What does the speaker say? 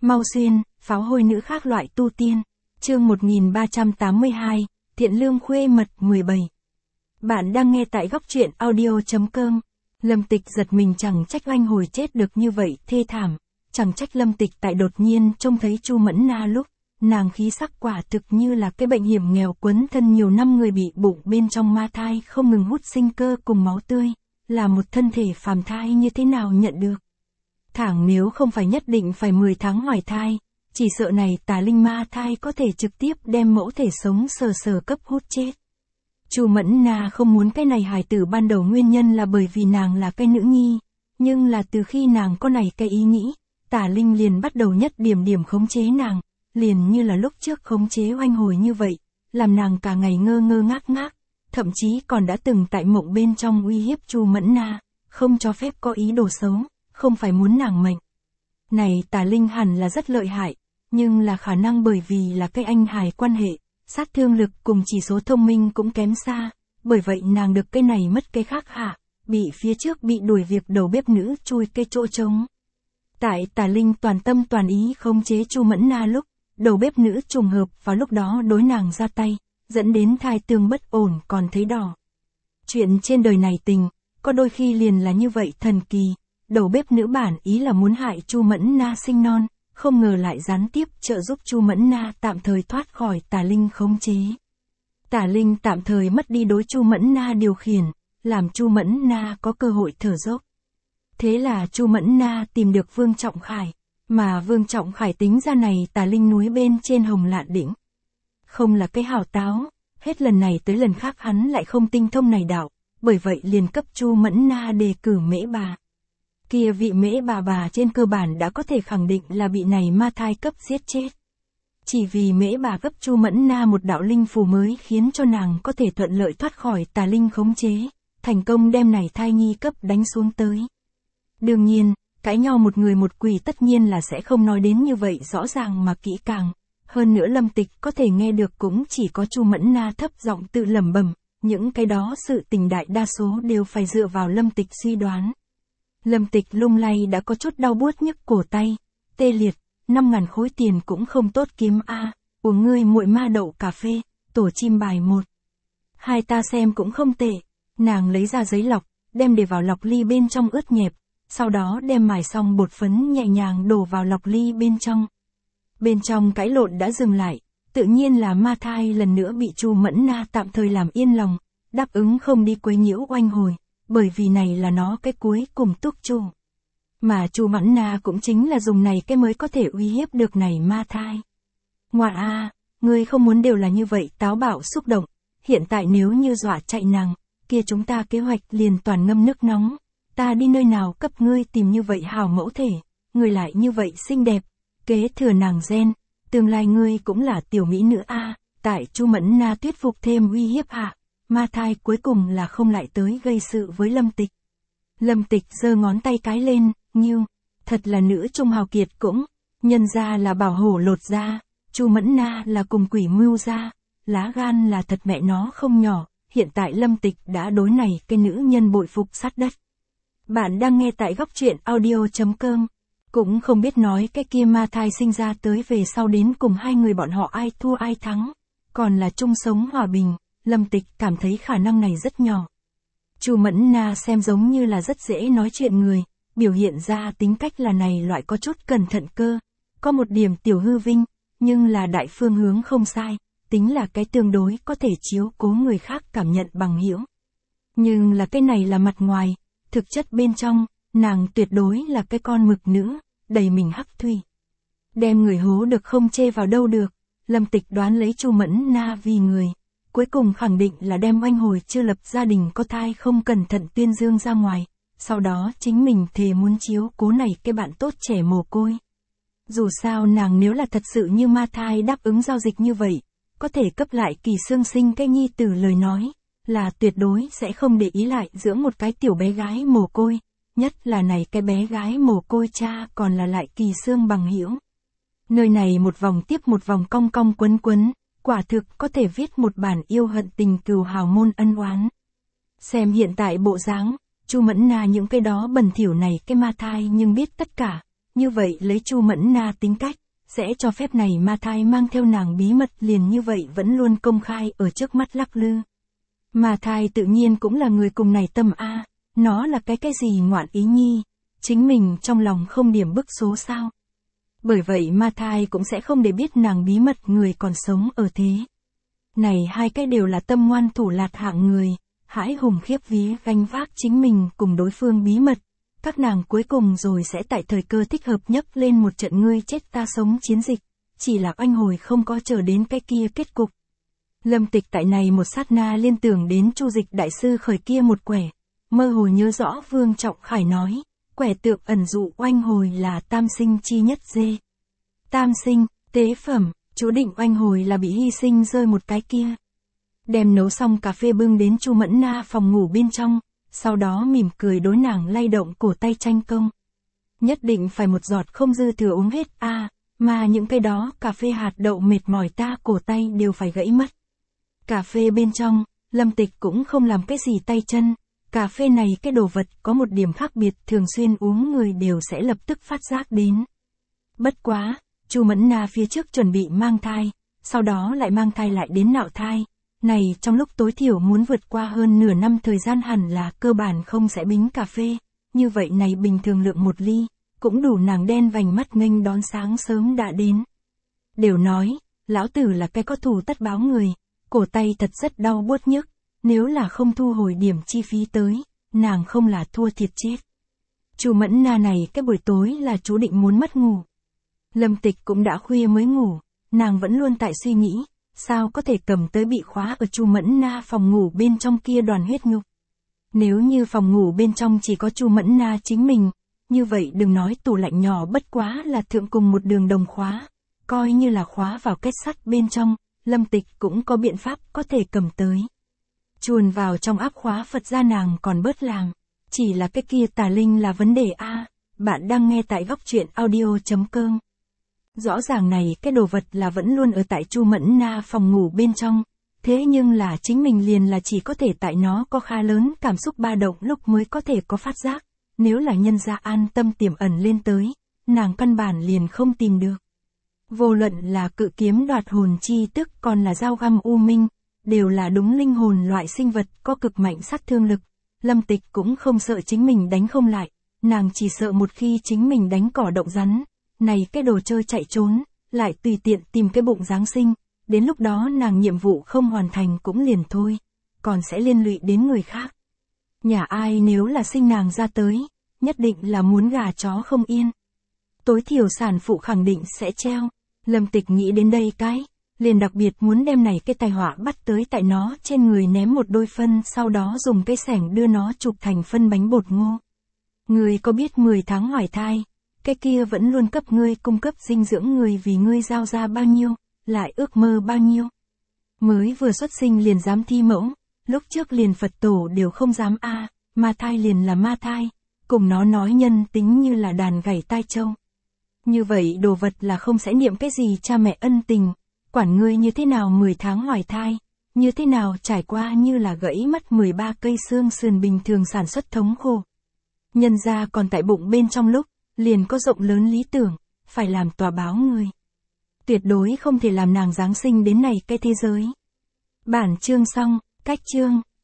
Mau xuyên, pháo hôi nữ khác loại tu tiên. Chương 1382, Thiện lương khuê mật 17. Bạn đang nghe tại góc truyện audio.com. Lâm Tịch giật mình, chẳng trách oanh hồi chết được như vậy thê thảm. Chẳng trách Lâm Tịch tại đột nhiên trông thấy Chu Mẫn Na lúc nàng khí sắc quả thực như là cái bệnh hiểm nghèo quấn thân nhiều năm người bị bụng bên trong ma thai không ngừng hút sinh cơ cùng máu tươi, là một thân thể phàm thai như thế nào nhận được. Thẳng nếu không phải nhất định phải 10 tháng hoài thai, chỉ sợ này tà linh ma thai có thể trực tiếp đem mẫu thể sống sờ sờ cấp hút chết. Chu Mẫn Na không muốn cái này hài tử ban đầu nguyên nhân là bởi vì nàng là cái nữ nhi, nhưng là từ khi nàng có này cái ý nghĩ, tà linh liền bắt đầu nhất điểm khống chế nàng, liền như là lúc trước khống chế oanh hồi như vậy, làm nàng cả ngày ngơ ngơ ngác ngác, thậm chí còn đã từng tại mộng bên trong uy hiếp Chu Mẫn Na, không cho phép có ý đồ xấu, không phải muốn nàng mệnh. Này tà linh hẳn là rất lợi hại, nhưng là khả năng bởi vì là cái anh hài quan hệ, sát thương lực cùng chỉ số thông minh cũng kém xa, bởi vậy nàng được cái này mất cái khác hạ, bị phía trước bị đuổi việc đầu bếp nữ chui cái chỗ trống. Tại tà linh toàn tâm toàn ý khống chế Chu Mẫn Na lúc, đầu bếp nữ trùng hợp vào lúc đó đối nàng ra tay, dẫn đến thai tương bất ổn còn thấy đỏ. Chuyện trên đời này tình, có đôi khi liền là như vậy thần kỳ, đầu bếp nữ bản ý là muốn hại Chu Mẫn Na sinh non, không ngờ lại gián tiếp trợ giúp Chu Mẫn Na tạm thời thoát khỏi tà linh khống chế. Tà linh tạm thời mất đi đối Chu Mẫn Na điều khiển, làm Chu Mẫn Na có cơ hội thở dốc. Thế là Chu Mẫn Na tìm được Vương Trọng Khải, mà Vương Trọng Khải tính ra này tà linh núi bên trên Hồng Lạn Đỉnh. Không là cái hảo táo, hết lần này tới lần khác hắn lại không tinh thông này đạo, bởi vậy liền cấp Chu Mẫn Na đề cử Mễ Bà. Kia vị Mễ bà trên cơ bản đã có thể khẳng định là bị này ma thai cấp giết chết. Chỉ vì Mễ bà cấp Chu Mẫn Na một đạo linh phù mới khiến cho nàng có thể thuận lợi thoát khỏi tà linh khống chế, thành công đem này thai nhi cấp đánh xuống tới. Đương nhiên, cãi nhau một người một quỷ tất nhiên là sẽ không nói đến như vậy rõ ràng mà kỹ càng. Hơn nữa Lâm Tịch có thể nghe được cũng chỉ có Chu Mẫn Na thấp giọng tự lẩm bẩm, những cái đó sự tình đại đa số đều phải dựa vào Lâm Tịch suy đoán. Lâm Tịch lung lay đã có chút đau buốt nhức cổ tay, tê liệt, 5.000 khối tiền cũng không tốt kiếm a, uống ngươi muội ma đậu cà phê, tổ chim bài 1. Hai ta xem cũng không tệ, nàng lấy ra giấy lọc, đem để vào lọc ly bên trong ướt nhẹp, sau đó đem mài xong bột phấn nhẹ nhàng đổ vào lọc ly bên trong. Bên trong cãi lộn đã dừng lại, tự nhiên là ma thai lần nữa bị Chu Mẫn Na tạm thời làm yên lòng, đáp ứng không đi quấy nhiễu oanh hồi, bởi vì này là nó cái cuối cùng túc chu. Mà Chu Mẫn Na cũng chính là dùng này cái mới có thể uy hiếp được này ma thai. Ngoà a, ngươi không muốn đều là như vậy, táo bạo xúc động, hiện tại nếu như dọa chạy nàng, kia chúng ta kế hoạch liền toàn ngâm nước nóng, ta đi nơi nào cấp ngươi tìm như vậy hào mẫu thể, ngươi lại như vậy xinh đẹp, kế thừa nàng gen, tương lai ngươi cũng là tiểu mỹ nữ a. Tại Chu Mẫn Na thuyết phục thêm uy hiếp hạ, ma thai cuối cùng là không lại tới gây sự với Lâm Tịch. Lâm Tịch giơ ngón tay cái lên, nghiêu, thật là nữ trung hào kiệt cũng, nhân ra là bảo hổ lột da, Chu Mẫn Na là cùng quỷ mưu da, lá gan là thật mẹ nó không nhỏ, hiện tại Lâm Tịch đã đối này cái nữ nhân bội phục sát đất. Bạn đang nghe tại góc truyện audio.com, cũng không biết nói cái kia ma thai sinh ra tới về sau đến cùng hai người bọn họ ai thua ai thắng, còn là chung sống hòa bình. Lâm Tịch cảm thấy khả năng này rất nhỏ. Chu Mẫn Na xem giống như là rất dễ nói chuyện người, biểu hiện ra tính cách là này loại có chút cẩn thận cơ, có một điểm tiểu hư vinh, nhưng là đại phương hướng không sai, tính là cái tương đối có thể chiếu cố người khác cảm nhận bằng hiểu. Nhưng là cái này là mặt ngoài, thực chất bên trong, nàng tuyệt đối là cái con mực nữ, đầy mình hắc thủy. Đem người hố được không chê vào đâu được, Lâm Tịch đoán lấy Chu Mẫn Na vì người. Cuối cùng khẳng định là đem oanh hồi chưa lập gia đình có thai không cẩn thận tuyên dương ra ngoài, sau đó chính mình thề muốn chiếu cố này cái bạn tốt trẻ mồ côi. Dù sao nàng nếu là thật sự như ma thai đáp ứng giao dịch như vậy, có thể cấp lại Kỳ Xương sinh cái nhi tử lời nói, là tuyệt đối sẽ không để ý lại dưỡng một cái tiểu bé gái mồ côi, nhất là này cái bé gái mồ côi cha còn là lại Kỳ Xương bằng hữu. Nơi này một vòng tiếp một vòng cong cong quấn quấn. Quả thực có thể viết một bản yêu hận tình cừu hào môn ân oán. Xem hiện tại bộ dáng, Chu Mẫn Na những cái đó bẩn thỉu này cái ma thai nhưng biết tất cả, Như vậy lấy Chu Mẫn Na tính cách, sẽ cho phép này ma thai mang theo nàng bí mật liền như vậy vẫn luôn công khai ở trước mắt lắc lư. Ma thai tự nhiên cũng là người cùng này tâm a, nó là cái gì ngoạn ý nhi, chính mình trong lòng không điểm bức số sao. Bởi vậy ma thai cũng sẽ không để biết nàng bí mật người còn sống ở thế. Này hai cái đều là tâm ngoan thủ lạt hạng người, hãi hùng khiếp vía gánh vác chính mình cùng đối phương bí mật. Các nàng cuối cùng rồi sẽ tại thời cơ thích hợp nhấc lên một trận ngươi chết ta sống chiến dịch, chỉ là oanh hồi không có chờ đến cái kia kết cục. Lâm Tịch tại này một sát na liên tưởng đến Chu Dịch đại sư khởi kia một quẻ, mơ hồ nhớ rõ Vương Trọng Khải nói, quẻ tượng ẩn dụ oanh hồi là tam sinh chi nhất dê. Tam sinh, tế phẩm, chú định oanh hồi là bị hy sinh rơi một cái kia. Đem nấu xong cà phê bưng đến Chu Mẫn Na phòng ngủ bên trong, sau đó mỉm cười đối nàng lay động cổ tay tranh công. Nhất định phải một giọt không dư thừa uống hết a, mà những cái đó cà phê hạt đậu mệt mỏi ta cổ tay đều phải gãy mất. Cà phê bên trong, Lâm Tịch cũng không làm cái gì tay chân, cà phê này cái đồ vật có một điểm khác biệt thường xuyên uống người đều sẽ lập tức phát giác đến. Bất quá, Chu Mẫn Na phía trước chuẩn bị mang thai, sau đó lại mang thai lại đến nạo thai. Này trong lúc tối thiểu muốn vượt qua hơn nửa năm thời gian hẳn là cơ bản không sẽ bính cà phê, như vậy này bình thường lượng một ly, cũng đủ nàng đen vành mắt nghênh đón sáng sớm đã đến. Đều nói, lão tử là cái có thù tất báo người, cổ tay thật rất đau buốt nhức, nếu là không thu hồi điểm chi phí tới, nàng không là thua thiệt chết. Chu Mẫn Na này cái buổi tối là chú định muốn mất ngủ. Lâm Tịch cũng đã khuya mới ngủ, nàng vẫn luôn tại suy nghĩ. Sao có thể cầm tới bị khóa ở Chu Mẫn Na phòng ngủ bên trong kia đoàn huyết nhục? Nếu như phòng ngủ bên trong chỉ có Chu Mẫn Na chính mình, như vậy đừng nói tủ lạnh nhỏ bất quá là thượng cùng một đường đồng khóa, coi như là khóa vào kết sắt bên trong, Lâm Tịch cũng có biện pháp có thể cầm tới. Chuồn vào trong áp khóa Phật gia nàng còn bớt làng, chỉ là cái kia tà linh là vấn đề a. Bạn đang nghe tại góc truyện audio.com. Rõ ràng này cái đồ vật là vẫn luôn ở tại Chu Mẫn Na phòng ngủ bên trong, thế nhưng là chính mình liền là chỉ có thể tại nó có khá lớn cảm xúc ba động lúc mới có thể có phát giác, nếu là nhân gia an tâm tiềm ẩn lên tới, nàng căn bản liền không tìm được. Vô luận là cự kiếm đoạt hồn chi tức còn là dao găm u minh, đều là đúng linh hồn loại sinh vật có cực mạnh sát thương lực, Lâm Tịch cũng không sợ chính mình đánh không lại, nàng chỉ sợ một khi chính mình đánh cỏ động rắn. Này cái đồ chơi chạy trốn, lại tùy tiện tìm cái bụng Giáng sinh, đến lúc đó nàng nhiệm vụ không hoàn thành cũng liền thôi, còn sẽ liên lụy đến người khác. Nhà ai nếu là sinh nàng ra tới, nhất định là muốn gà chó không yên. Tối thiểu sản phụ khẳng định sẽ treo, Lâm Tịch nghĩ đến đây cái, liền đặc biệt muốn đem này cái tai họa bắt tới tại nó trên người ném một đôi phân sau đó dùng cái xẻng đưa nó chụp thành phân bánh bột ngô. Người có biết 10 tháng hoài thai, cái kia vẫn luôn cấp ngươi cung cấp dinh dưỡng người vì ngươi giao ra bao nhiêu, lại ước mơ bao nhiêu. Mới vừa xuất sinh liền dám thi mẫu, lúc trước liền Phật tổ đều không dám a, ma thai liền là ma thai, cùng nó nói nhân tính như là đàn gảy tai trâu. Như vậy đồ vật là không sẽ niệm cái gì cha mẹ ân tình, quản ngươi như thế nào 10 tháng hoài thai, như thế nào trải qua như là gãy mất 13 cây xương sườn bình thường sản xuất thống khổ. Nhân ra còn tại bụng bên trong lúc, liền có rộng lớn lý tưởng, phải làm tòa báo người. Tuyệt đối không thể làm nàng giáng sinh đến này cái thế giới. Bản chương xong, cách chương.